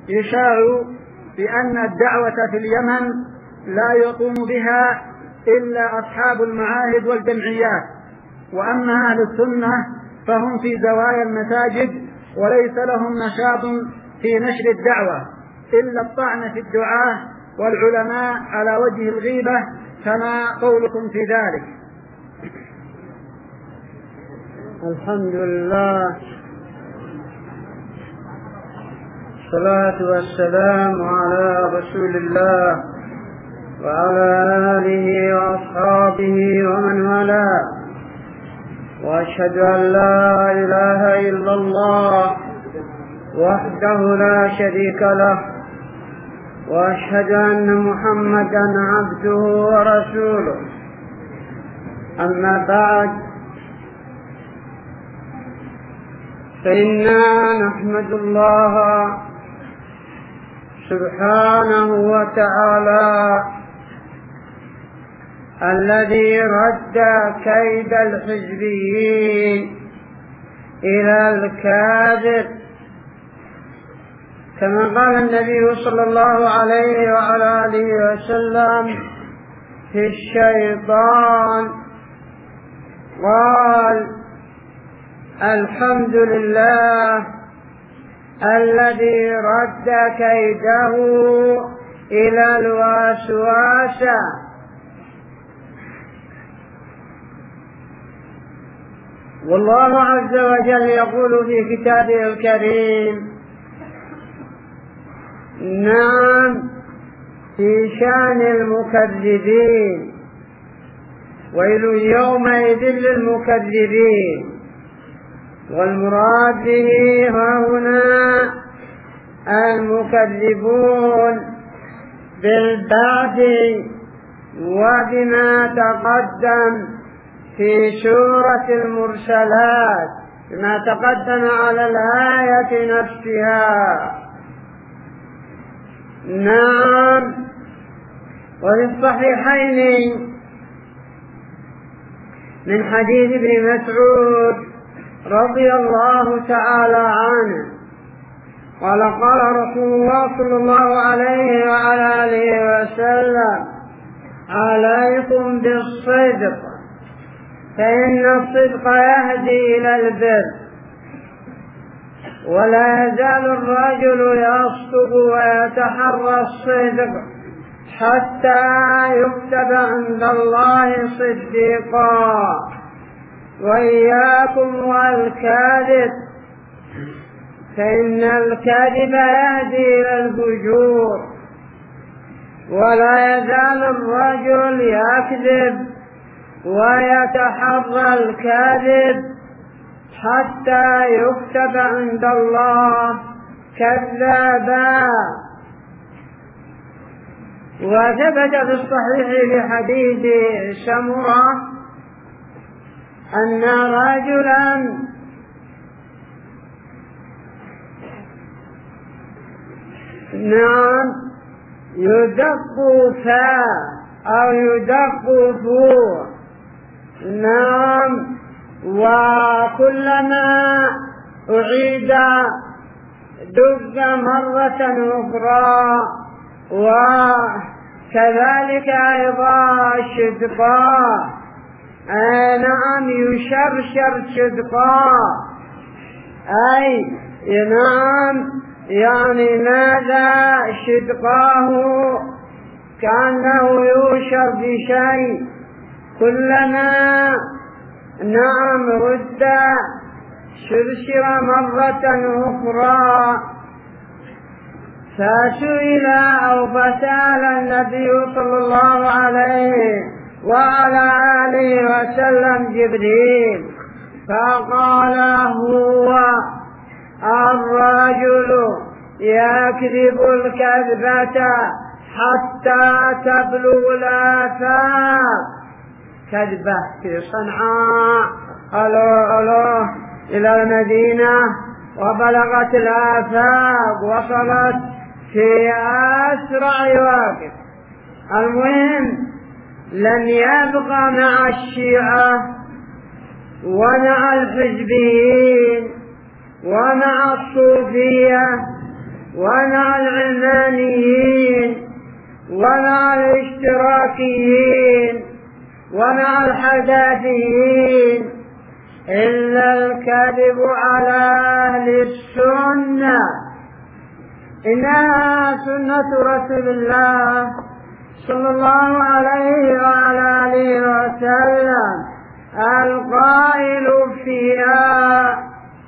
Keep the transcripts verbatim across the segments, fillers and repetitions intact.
يشاع بأن الدعوة في اليمن لا يقوم بها إلا أصحاب المعاهد والجمعيات، وأما أهل السنة فهم في زوايا المساجد وليس لهم نشاط في نشر الدعوة إلا الطعن في الدعاة والعلماء على وجه الغيبة، فما قولكم في ذلك؟ الحمد لله، الصلاة والسلام على رسول الله وعلى آله وأصحابه ومن والاه، وأشهد أن لا إله إلا الله وحده لا شريك له، وأشهد أن محمدا عبده ورسوله. أما بعد، فإنا نحمد الله سبحانه وتعالى الذي رد كيد الحزبيين إلى الكاذب، كما قال النبي صلى الله عليه وعلى آله وسلم في الشيطان، قال: الحمد لله الذي رد كيده إلى الوسواسة. والله عز وجل يقول في كتابه الكريم: نعم، في شأن المكذبين، ويل يومئذ للمكذبين. والمراد به هنا المكذبون بالبعث وبما تقدم في سورة المرسلات، بما تقدم على الآية نفسها. نعم، وفي الصحيحين من حديث ابن مسعود رضي الله تعالى عنه قال: قال رسول الله صلى الله عليه وعلى آله وسلم: عليكم بالصدق، فإن الصدق يهدي إلى البر، ولا يزال الرجل يصدق ويتحرى الصدق حتى يكتب عند الله صديقا. وإياكم والكاذب، فإن الكاذب يهدي إلى الفجور، ولا يزال الرجل يكذب ويتحرى الكاذب حتى يكتب عند الله كذابا. وثبت في الصحيح بحديث سمرة أن رجلا نعم يدق فاه أو يدق فوه، نعم، وكلما أعيد دق مرة أخرى، وكذلك أيضا الشدقاء، آه نعم، يشرشر شدقاء، أي نعم، يعني ماذا شدقاه كأنه يوشر بشيء، كلما نعم رد شرشر مرة أخرى. فسئل أو فسأل النبي صلى الله عليه وعلى آله وسلم جبريل، فقال: هو الرجل يكذب الكذبة حتى تبلغ الآفاق. كذبة في صنعاء ألو ألو إلى المدينة وبلغت الآفاق، وصلت في أسرع وقت. المهم لن يبقى مع الشيعة ومع الحزبيين ومع الصوفية ومع ومع الاشتراكيين ومع الحداثيين، إلا الكذب على أهل السنة. إنها سنة رسول الله صلى الله عليه وعلى آله وسلم القائل فيها: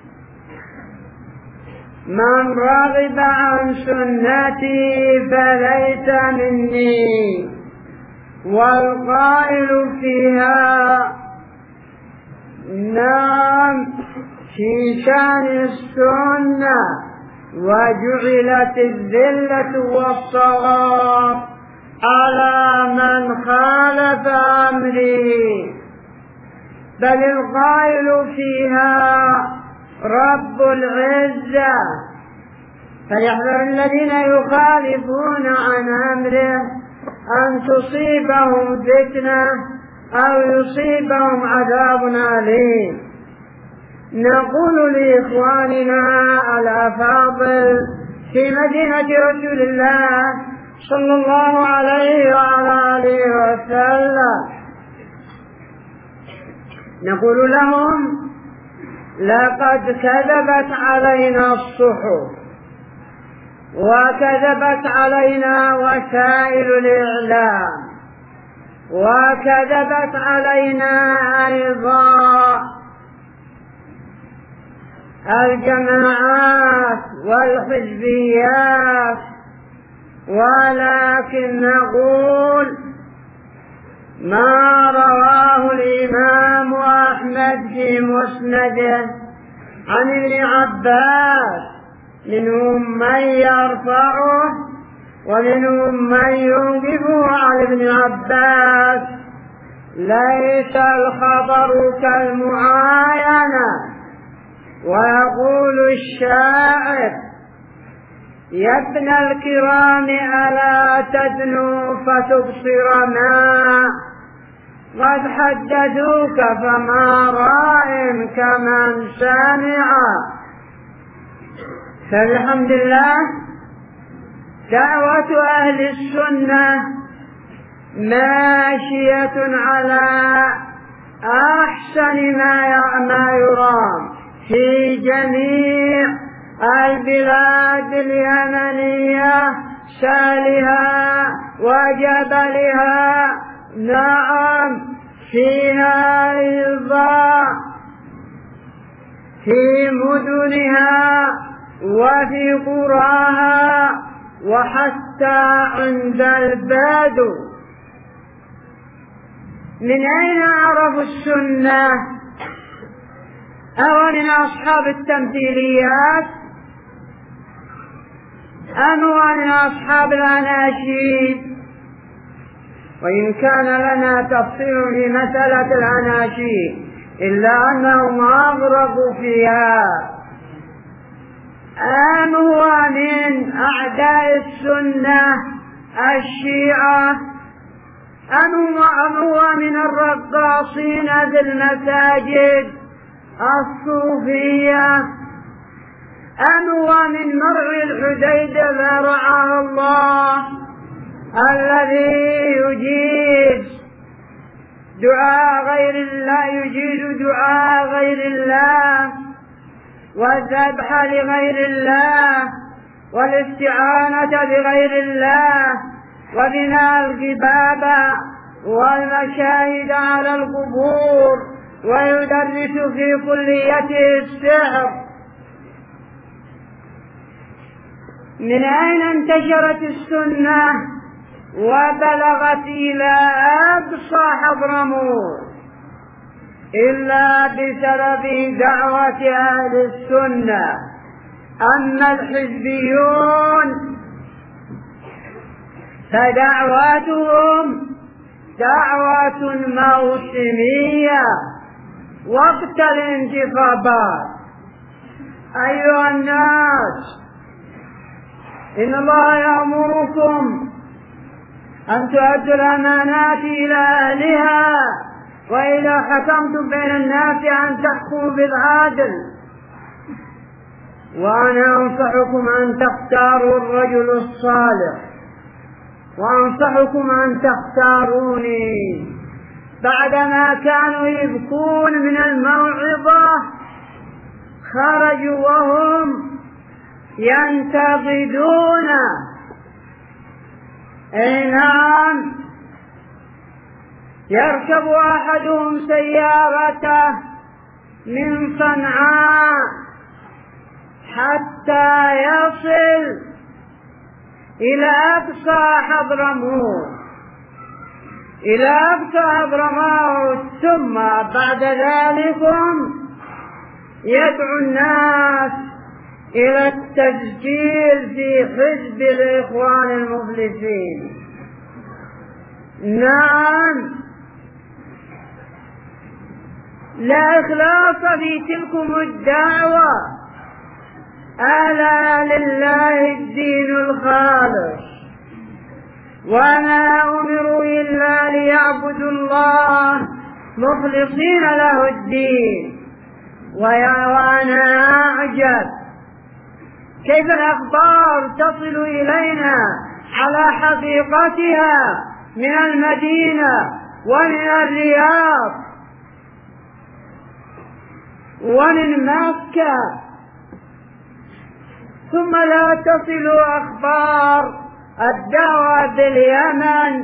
من رغب عن سنتي فليس مني. والقائل فيها: نعم في شأن السنة وجعلت الذلة والصغار على من خالف أمري. بل القائل فيها رب العزة، فليحذر الذين يخالفون عن أمره أن تصيبهم فتنة أو يصيبهم عذاب أليم. نقول لإخواننا الأفاضل في مدينة رسول الله صلى الله عليه وعلى آله وسلم، نقول لهم: لقد كذبت علينا الصحف، وكذبت علينا وسائل الإعلام، وكذبت علينا أيضا الجماعات والحزبيات، ولكن نقول ما رواه الإمام أحمد في مسنده عن ابن عباس، منهم من يرفعه ومنهم من ينقبه عن ابن عباس: ليس الخبر كالمعاينة. ويقول الشاعر: يا ابن الكرام ألا تدنو فتبصر ما قد حدثوك، فما راء كمن سامع. فالحمد لله دعوة أهل السنة ماشية على أحسن ما يرام في جميع البلاد اليمنية، سالها وجبلها. نعم فيها أيضا في مدنها وفي قراها وحتى عند البدو. من أين عرفوا السنة؟ أو من أصحاب التمثيليات أم من أصحاب الأناشيد؟ وإن كان لنا تفصيل في مسألة الأناشيد إلا أنهم أغرقوا فيها. أم هو من أعداء السنة الشيعة؟ أم هو من الرقاصين في المساجد الصوفية؟ أم هو من مرء الحديدة رعاه الله الذي يجيب دعاء غير الله، يجيب دعاء غير الله والذبح لغير الله والاستعانة بغير الله وبناء القبابة والمشاهد على القبور، ويدرس في كليته السحر. من أين انتشرت السنة وبلغت إلى أقصى حضرموت؟ إلا بسبب دعوة أهل السنة. أما الحزبيون فدعواتهم دعوة موسمية وقت الانتخابات. أيها الناس، إن الله يأمركم أن تؤدوا الأمانات إلى أهلها، وإذا حكمتم بين الناس أن تحكموا بالعدل، وأنا أنصحكم أن تختاروا الرجل الصالح وأنصحكم أن تختاروني. بعدما كانوا يبكون من الموعظة خرجوا وهم ينتقدون. أي نعم، يركب أحدهم سيارته من صنعاء حتى يصل إلى أقصى حضرموت إلى أقصى حضرموت ثم بعد ذلك يدعو الناس إلى التسجيل في حزب الإخوان المفلسين. نعم، لا إخلاص في تلكم الدعوة. ألا لله الدين الخالص، وما أمروا إلا ليعبدوا الله مخلصين له الدين. وأنا أعجب كيف الأخبار تصل إلينا على حقيقتها من المدينة ومن الرياض ومن مكة، ثم لا تصل أخبار الدعوة باليمن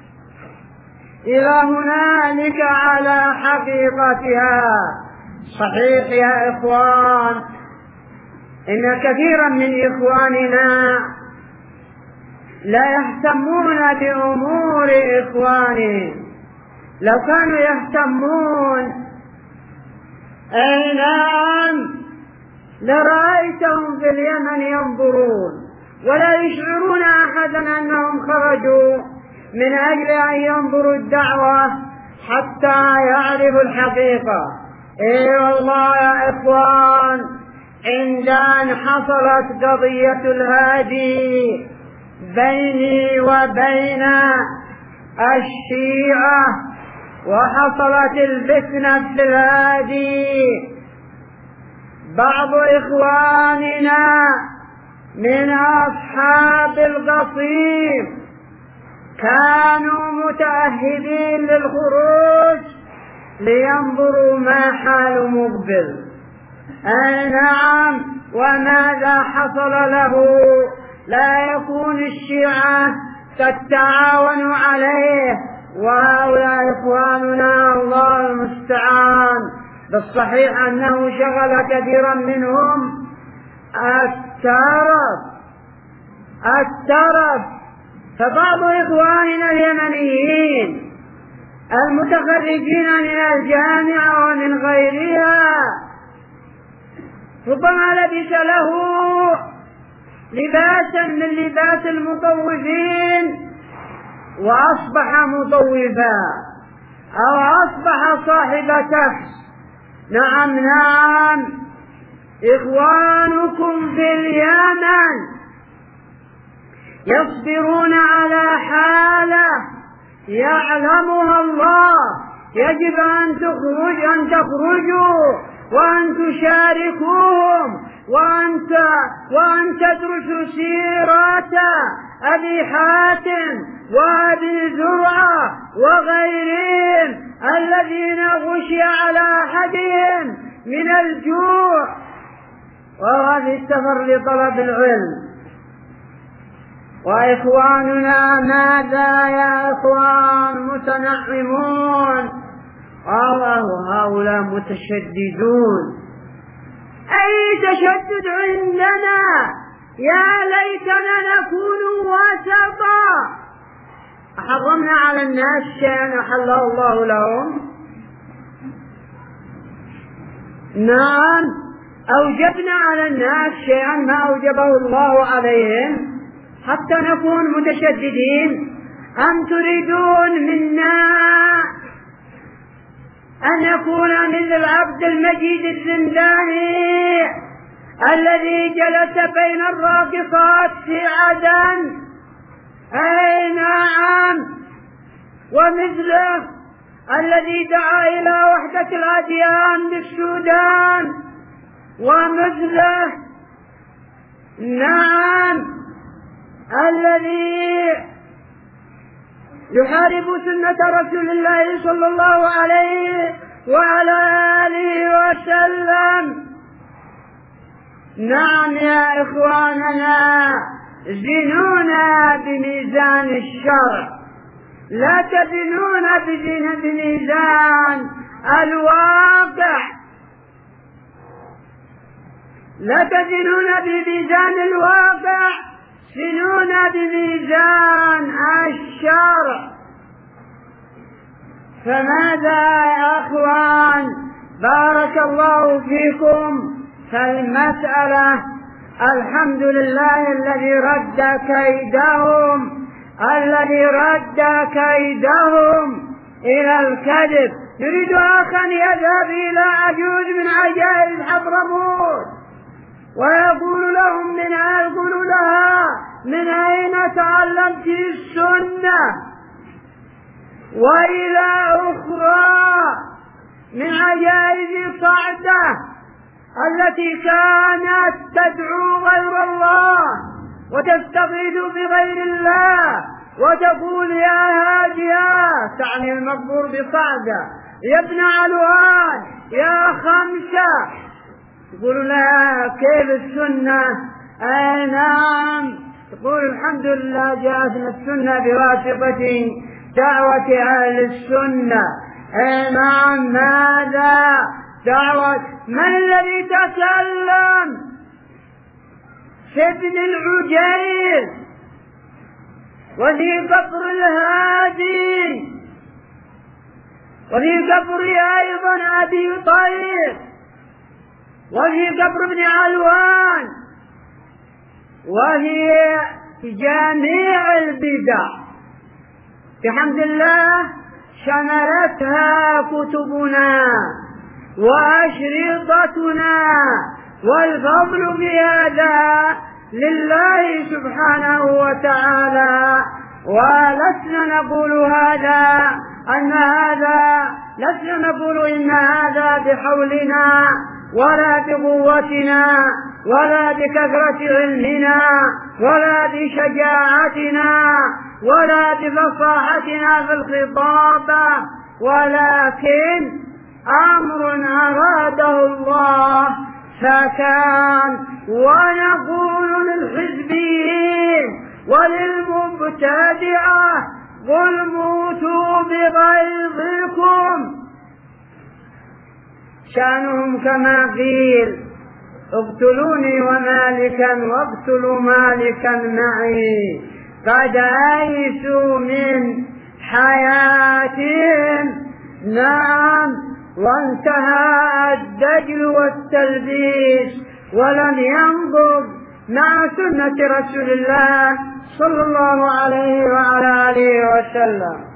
إلى هنالك على حقيقتها. صحيح يا إخوان، إن كثيرا من إخواننا لا يهتمون بأمور إخوانهم. لو كانوا يهتمون أي نعم لرأيتهم في اليمن ينظرون ولا يشعرون أحدا أنهم خرجوا من أجل أن ينظروا الدعوة حتى يعرفوا الحقيقة. إي والله يا إخوان، عند أن حصلت قضية الهادي بيني وبين الشيعة وحصلت الفتنة في الهادي، بعض إخواننا من أصحاب القصيم كانوا متأهبين للخروج لينظروا ما حال مقبل. أي نعم، وماذا حصل له؟ لا يكون الشيعة تتعاون عليه، وهؤلاء إخواننا الله المستعان. بالصحيح أنه شغل كثيرا منهم الترف الترف فبعض إخواننا اليمنيين المتخرجين من الجامعة ومن غيرها ربما لبس له لباسا من لباس المطوفين وأصبح مطوفا أو أصبح صاحب تخس. نعم نعم، إخوانكم في اليمن يصبرون على حالة يعلمها الله. يجب أن تخرج أن تخرجوا وأن تشاركوهم وأن وأن تدرسوا سيرة أبي حاتم وأبي زرعة وغيرهم الذين غشي على أحدهم من الجوع وهو في السفر لطلب العلم. وإخواننا ماذا يا إخوان؟ متنعمون. الله هؤلاء متشددون. أي تشدد عندنا؟ يا ليتنا نكون وسطا. أحرمنا على الناس شيئا أحله الله لهم؟ نعم، أوجبنا على الناس شيئا ما أوجبه الله عليهم حتى نكون متشددين؟ أم تريدون منا أن نكون مثل العبد المجيد الزنداني الذي جلس بين الراقصات في عدن؟ أي نعم، ومثله الذي دعا إلى وحدة الأديان بالسودان، ومثله نعم الذي يحارب سنة رسول الله صلى الله عليه وعلى آله وسلم. نعم يا إخواننا، زنونا بميزان الشرع، لا تزنون بميزان الواقع، لا تزنون بميزان الواقع، زنونا بميزان الشرع. فماذا يا أخوان؟ بارك الله فيكم. فالمسألة الحمد لله الذي رد كيدهم، الذي رد كيدهم إلى الكذب. يريد أخا يذهب إلى عجوز من عجائز حضرموت ويقول لهم من يقول لها من أين تعلمت السنة؟ وإلى أخرى من عجائز صعدة التي كانت تدعو غير الله وتستغيث بغير الله وتقول يا هاديا، تعني المقبور بصعدة، يا ابن علوان، يا خمسة. يقول لها كيف السنة؟ أي نعم. تقول الحمد لله جاءتنا السنة بواسطة دعوة أهل السنة. أي نعم. ماذا دعوة؟ من الذي تكلم؟ ابن العجيز، وفي قبر الهادي، وفي قبر أيضا أبي طيب، وفي قبر ابن علوان، وفي جميع البدع بحمد الله شملتها كتبنا وأشرطتنا، والفضل في هذا لله سبحانه وتعالى. ولسنا نقول هذا أن هذا لسنا نقول إن هذا بحولنا ولا بقوتنا ولا بكثرة علمنا ولا بشجاعتنا ولا بفصاحتنا في الخطابة، ولكن أمر أراده الله فكان. ونقول للحزبيين وللمبتدعة قل موتوا بغيظكم، شأنهم كما قيل اقتلوني ومالكا واقتلوا مالكا معي، قد آيسوا من حياتهم. نعم. وانتهى الدجل والتلبيس ولم ينضب مع سنة رسول الله صلى الله عليه وعلى آله وسلم.